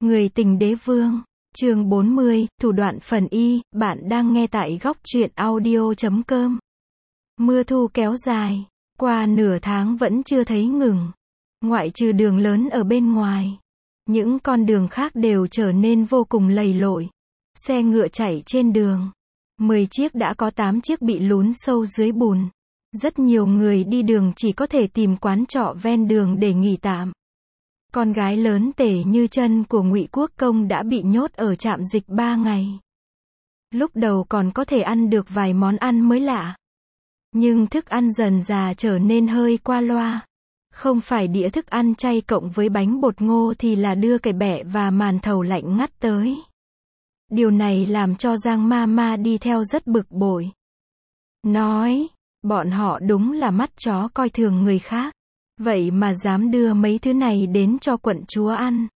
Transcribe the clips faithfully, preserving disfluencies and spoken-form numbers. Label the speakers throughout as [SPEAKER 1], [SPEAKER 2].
[SPEAKER 1] Người tình đế vương, chương bốn mươi, thủ đoạn phần y, bạn đang nghe tại góc truyện audio chấm com. Mưa thu kéo dài, qua nửa tháng vẫn chưa thấy ngừng. Ngoại trừ đường lớn ở bên ngoài, những con đường khác đều trở nên vô cùng lầy lội. Xe ngựa chạy trên đường, mười chiếc đã có tám chiếc bị lún sâu dưới bùn. Rất nhiều người đi đường chỉ có thể tìm quán trọ ven đường để nghỉ tạm. Con gái lớn Tề Như Chân của Ngụy Quốc Công đã bị nhốt ở trạm dịch ba ngày. Lúc đầu còn có thể ăn được vài món ăn mới lạ. Nhưng thức ăn dần dà trở nên hơi qua loa. Không phải đĩa thức ăn chay cộng với bánh bột ngô thì là đưa cải bẹ và màn thầu lạnh ngắt tới. Điều này làm cho Giang ma ma đi theo rất bực bội. Nói, bọn họ đúng là mắt chó coi thường người khác. Vậy mà dám đưa mấy thứ này đến cho quận chúa ăn.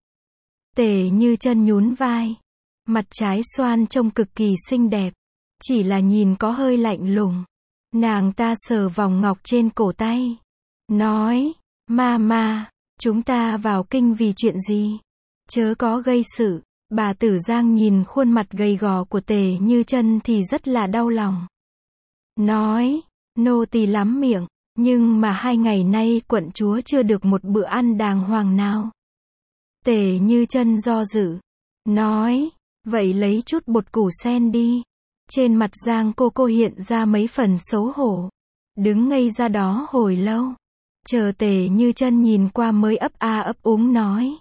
[SPEAKER 1] Tề Như Chân nhún vai. Mặt trái xoan trông cực kỳ xinh đẹp. Chỉ là nhìn có hơi lạnh lùng. Nàng ta sờ vòng ngọc trên cổ tay. Nói, ma ma, chúng ta vào kinh vì chuyện gì? Chớ có gây sự. Bà Tử Giang nhìn khuôn mặt gầy gò của Tề Như Chân thì rất là đau lòng. Nói, nô tỳ lắm miệng. Nhưng mà hai ngày nay quận chúa chưa được một bữa ăn đàng hoàng nào. Tề Như Chân do dự. Nói, vậy lấy chút bột củ sen đi. Trên mặt Giang cô cô hiện ra mấy phần xấu hổ. Đứng ngây ra đó hồi lâu. Chờ Tề Như Chân nhìn qua mới ấp a ấp úng nói.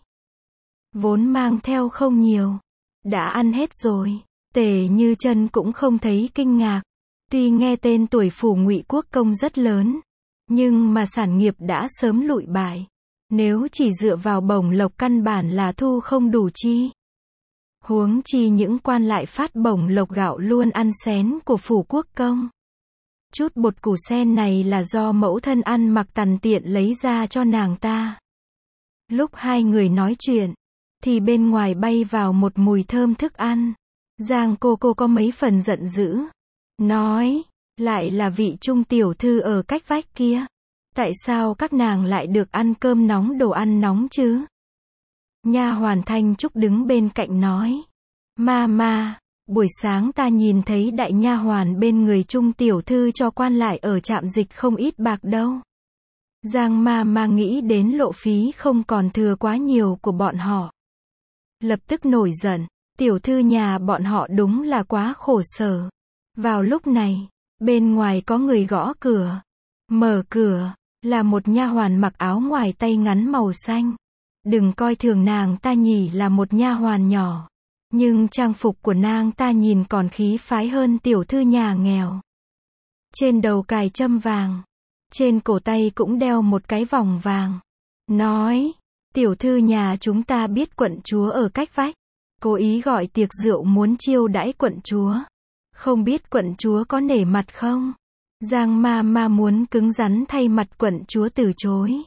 [SPEAKER 1] Vốn mang theo không nhiều. Đã ăn hết rồi. Tề Như Chân cũng không thấy kinh ngạc. Tuy nghe tên tuổi phủ Ngụy Quốc Công rất lớn. Nhưng mà sản nghiệp đã sớm lụi bại. Nếu chỉ dựa vào bổng lộc căn bản là thu không đủ chi. Huống chi những quan lại phát bổng lộc gạo luôn ăn xén của phủ quốc công. Chút bột củ sen này là do mẫu thân ăn mặc tằn tiện lấy ra cho nàng ta. Lúc hai người nói chuyện, thì bên ngoài bay vào một mùi thơm thức ăn. Giang cô cô có mấy phần giận dữ. Nói, lại là vị trung tiểu thư ở cách vách kia. Tại sao các nàng lại được ăn cơm nóng đồ ăn nóng chứ? Nha hoàn Thanh Trúc đứng bên cạnh nói. Ma ma, buổi sáng ta nhìn thấy đại nha hoàn bên người trung tiểu thư cho quan lại ở trạm dịch không ít bạc đâu. Giang ma ma nghĩ đến lộ phí không còn thừa quá nhiều của bọn họ. Lập tức nổi giận, tiểu thư nhà bọn họ đúng là quá khổ sở. Vào lúc này, bên ngoài có người gõ cửa. Mở cửa, là một nha hoàn mặc áo ngoài tay ngắn màu xanh. Đừng coi thường nàng ta nhỉ, là một nha hoàn nhỏ. Nhưng trang phục của nàng ta nhìn còn khí phái hơn tiểu thư nhà nghèo. Trên đầu cài châm vàng. Trên cổ tay cũng đeo một cái vòng vàng. Nói, tiểu thư nhà chúng ta biết quận chúa ở cách vách. Cố ý gọi tiệc rượu muốn chiêu đãi quận chúa. Không biết quận chúa có nể mặt không? Giang ma ma muốn cứng rắn thay mặt quận chúa từ chối.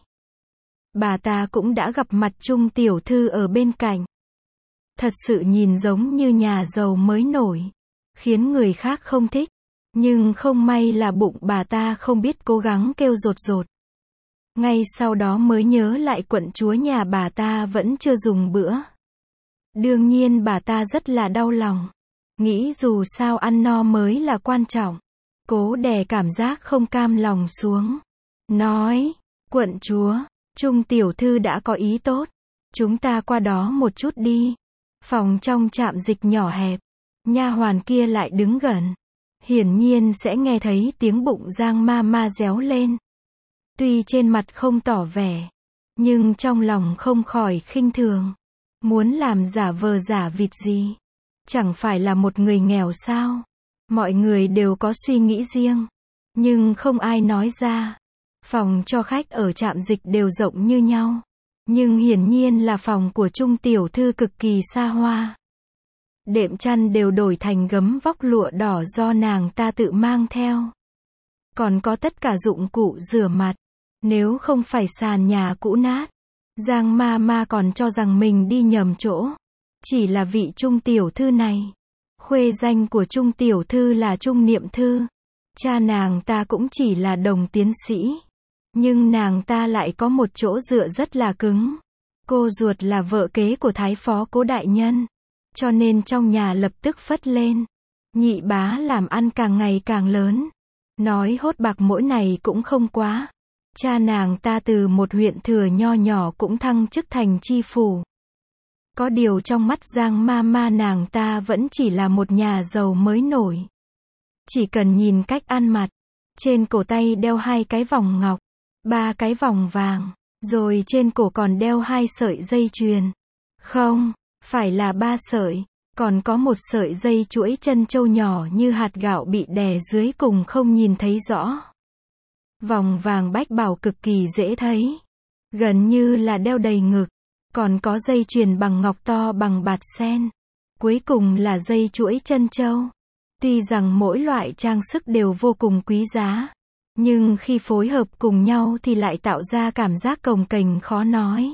[SPEAKER 1] Bà ta cũng đã gặp mặt trung tiểu thư ở bên cạnh. Thật sự nhìn giống như nhà giàu mới nổi. Khiến người khác không thích. Nhưng không may là bụng bà ta không biết cố gắng kêu rột rột. Ngay sau đó mới nhớ lại quận chúa nhà bà ta vẫn chưa dùng bữa. Đương nhiên bà ta rất là đau lòng. Nghĩ dù sao ăn no mới là quan trọng. Cố đè cảm giác không cam lòng xuống. Nói, quận chúa, trung tiểu thư đã có ý tốt. Chúng ta qua đó một chút đi. Phòng trong trạm dịch nhỏ hẹp. Nha hoàn kia lại đứng gần. Hiển nhiên sẽ nghe thấy tiếng bụng Giang ma ma réo lên. Tuy trên mặt không tỏ vẻ. Nhưng trong lòng không khỏi khinh thường. Muốn làm giả vờ giả vịt gì. Chẳng phải là một người nghèo sao? Mọi người đều có suy nghĩ riêng. Nhưng không ai nói ra. Phòng cho khách ở trạm dịch đều rộng như nhau. Nhưng hiển nhiên là phòng của trung tiểu thư cực kỳ xa hoa. Đệm chăn đều đổi thành gấm vóc lụa đỏ do nàng ta tự mang theo. Còn có tất cả dụng cụ rửa mặt. Nếu không phải sàn nhà cũ nát, Giang ma ma còn cho rằng mình đi nhầm chỗ. Chỉ là vị trung tiểu thư này. Khuê danh của trung tiểu thư là Trung Niệm Thư. Cha nàng ta cũng chỉ là đồng tiến sĩ. Nhưng nàng ta lại có một chỗ dựa rất là cứng. Cô ruột là vợ kế của Thái phó Cố đại nhân, cho nên trong nhà lập tức phất lên. Nhị bá làm ăn càng ngày càng lớn. Nói hốt bạc mỗi này cũng không quá. Cha nàng ta từ một huyện thừa nho nhỏ cũng thăng chức thành chi phủ. Có điều trong mắt Giang ma ma nàng ta vẫn chỉ là một nhà giàu mới nổi. Chỉ cần nhìn cách ăn mặc, trên cổ tay đeo hai cái vòng ngọc, ba cái vòng vàng, rồi trên cổ còn đeo hai sợi dây chuyền. Không, phải là ba sợi, còn có một sợi dây chuỗi chân châu nhỏ như hạt gạo bị đè dưới cùng không nhìn thấy rõ. Vòng vàng bách bảo cực kỳ dễ thấy, gần như là đeo đầy ngực, còn có dây chuyền bằng ngọc to bằng bạt sen. Cuối cùng là dây chuỗi chân châu. Tuy rằng mỗi loại trang sức đều vô cùng quý giá, nhưng khi phối hợp cùng nhau thì lại tạo ra cảm giác cồng kềnh khó nói.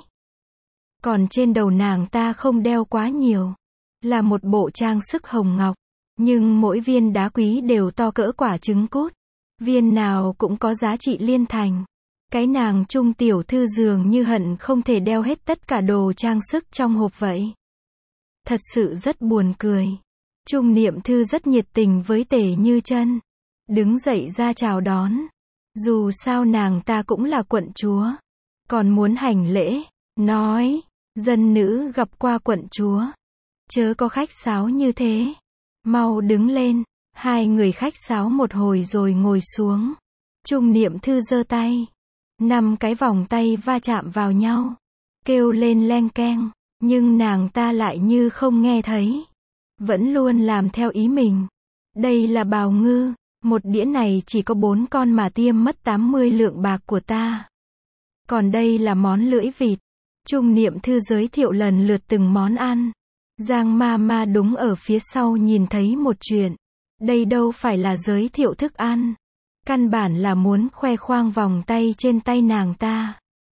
[SPEAKER 1] Còn trên đầu nàng ta không đeo quá nhiều, là một bộ trang sức hồng ngọc, nhưng mỗi viên đá quý đều to cỡ quả trứng cút. Viên nào cũng có giá trị liên thành. Cái nàng Trung tiểu thư dường như hận không thể đeo hết tất cả đồ trang sức trong hộp vậy. Thật sự rất buồn cười. Trung niệm thư rất nhiệt tình với Tề Như Chân, đứng dậy ra chào đón. Dù sao nàng ta cũng là quận chúa, còn muốn hành lễ, nói, dân nữ gặp qua quận chúa, chớ có khách sáo như thế, mau đứng lên. Hai người khách sáo một hồi rồi ngồi xuống. Trung niệm thư giơ tay, năm cái vòng tay va chạm vào nhau, kêu lên leng keng, nhưng nàng ta lại như không nghe thấy, vẫn luôn làm theo ý mình. Đây là bào ngư, một đĩa này chỉ có bốn con mà tiêm mất tám mươi lượng bạc của ta. Còn đây là món lưỡi vịt. Trung niệm thư giới thiệu lần lượt từng món ăn. Giang ma ma đúng ở phía sau nhìn thấy một chuyện. Đây đâu phải là giới thiệu thức ăn, căn bản là muốn khoe khoang vòng tay trên tay nàng ta.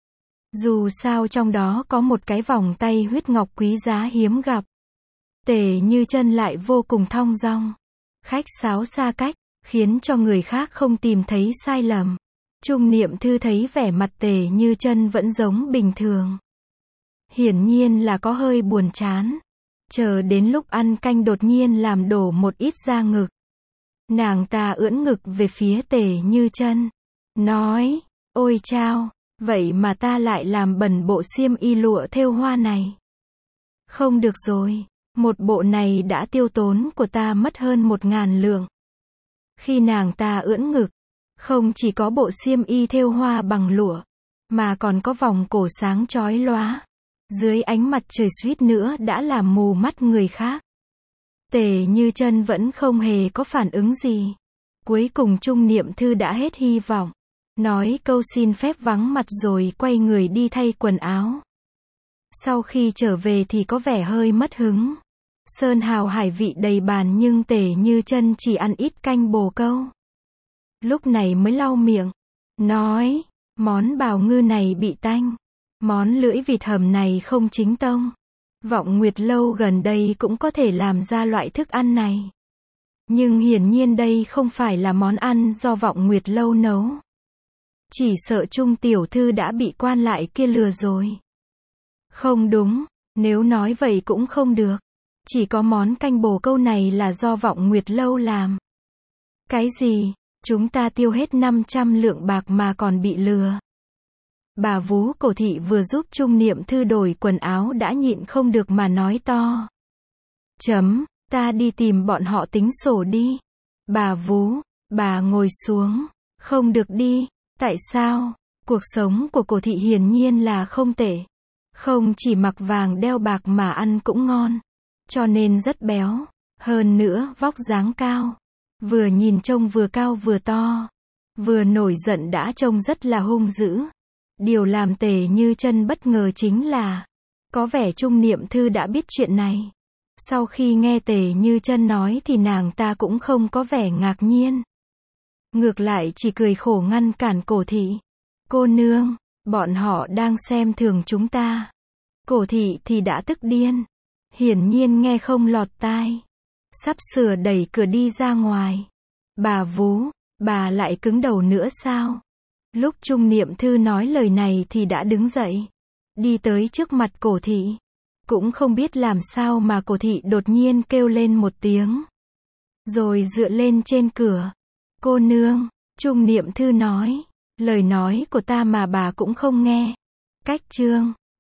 [SPEAKER 1] Dù sao trong đó có một cái vòng tay huyết ngọc quý giá hiếm gặp. Tề Như Chân lại vô cùng thong dong, khách sáo xa cách, khiến cho người khác không tìm thấy sai lầm. Trung niệm thư thấy vẻ mặt Tề Như Chân vẫn giống bình thường, hiển nhiên là có hơi buồn chán. Chờ đến lúc ăn canh đột nhiên làm đổ một ít ra ngực. Nàng ta ưỡn ngực về phía Tề Như Chân, nói, ôi chao, vậy mà ta lại làm bẩn bộ xiêm y lụa thêu hoa này. Không được rồi, một bộ này đã tiêu tốn của ta mất hơn một ngàn lượng. Khi nàng ta ưỡn ngực, không chỉ có bộ xiêm y thêu hoa bằng lụa, mà còn có vòng cổ sáng chói lóa. Dưới ánh mặt trời suýt nữa đã làm mù mắt người khác. Tề Như Chân vẫn không hề có phản ứng gì. Cuối cùng Trung niệm thư đã hết hy vọng, nói câu xin phép vắng mặt rồi quay người đi thay quần áo. Sau khi trở về thì có vẻ hơi mất hứng. Sơn hào hải vị đầy bàn nhưng Tề Như Chân chỉ ăn ít canh bồ câu. Lúc này mới lau miệng, nói, món bào ngư này bị tanh. Món lưỡi vịt hầm này không chính tông. Vọng Nguyệt Lâu gần đây cũng có thể làm ra loại thức ăn này. Nhưng hiển nhiên đây không phải là món ăn do Vọng Nguyệt Lâu nấu. Chỉ sợ Trung tiểu thư đã bị quan lại kia lừa rồi. Không đúng, nếu nói vậy cũng không được. Chỉ có món canh bồ câu này là do Vọng Nguyệt Lâu làm. Cái gì? Chúng ta tiêu hết năm trăm lượng bạc mà còn bị lừa. Bà vú Cổ thị vừa giúp Trung niệm thư đổi quần áo đã nhịn không được mà nói to. Chấm, ta đi tìm bọn họ tính sổ đi. Bà vú, bà ngồi xuống. Không được đi. Tại sao? Cuộc sống của Cổ thị hiển nhiên là không tệ. Không chỉ mặc vàng đeo bạc mà ăn cũng ngon. Cho nên rất béo. Hơn nữa vóc dáng cao. Vừa nhìn trông vừa cao vừa to. Vừa nổi giận đã trông rất là hung dữ. Điều làm Tề Như Chân bất ngờ chính là, có vẻ Trung niệm thư đã biết chuyện này. Sau khi nghe Tề Như Chân nói thì nàng ta cũng không có vẻ ngạc nhiên. Ngược lại chỉ cười khổ ngăn cản Cổ thị. Cô nương, bọn họ đang xem thường chúng ta. Cổ thị thì đã tức điên. Hiển nhiên nghe không lọt tai. Sắp sửa đẩy cửa đi ra ngoài. Bà vú, bà lại cứng đầu nữa sao? Lúc Trung niệm thư nói lời này thì đã đứng dậy. đi tới trước mặt cổ thị. Cũng không biết làm sao mà cổ thị đột nhiên kêu lên một tiếng. Rồi dựa lên trên cửa. Cô nương, Trung Niệm Thư nói. Lời nói của ta mà bà cũng không nghe. Cách chương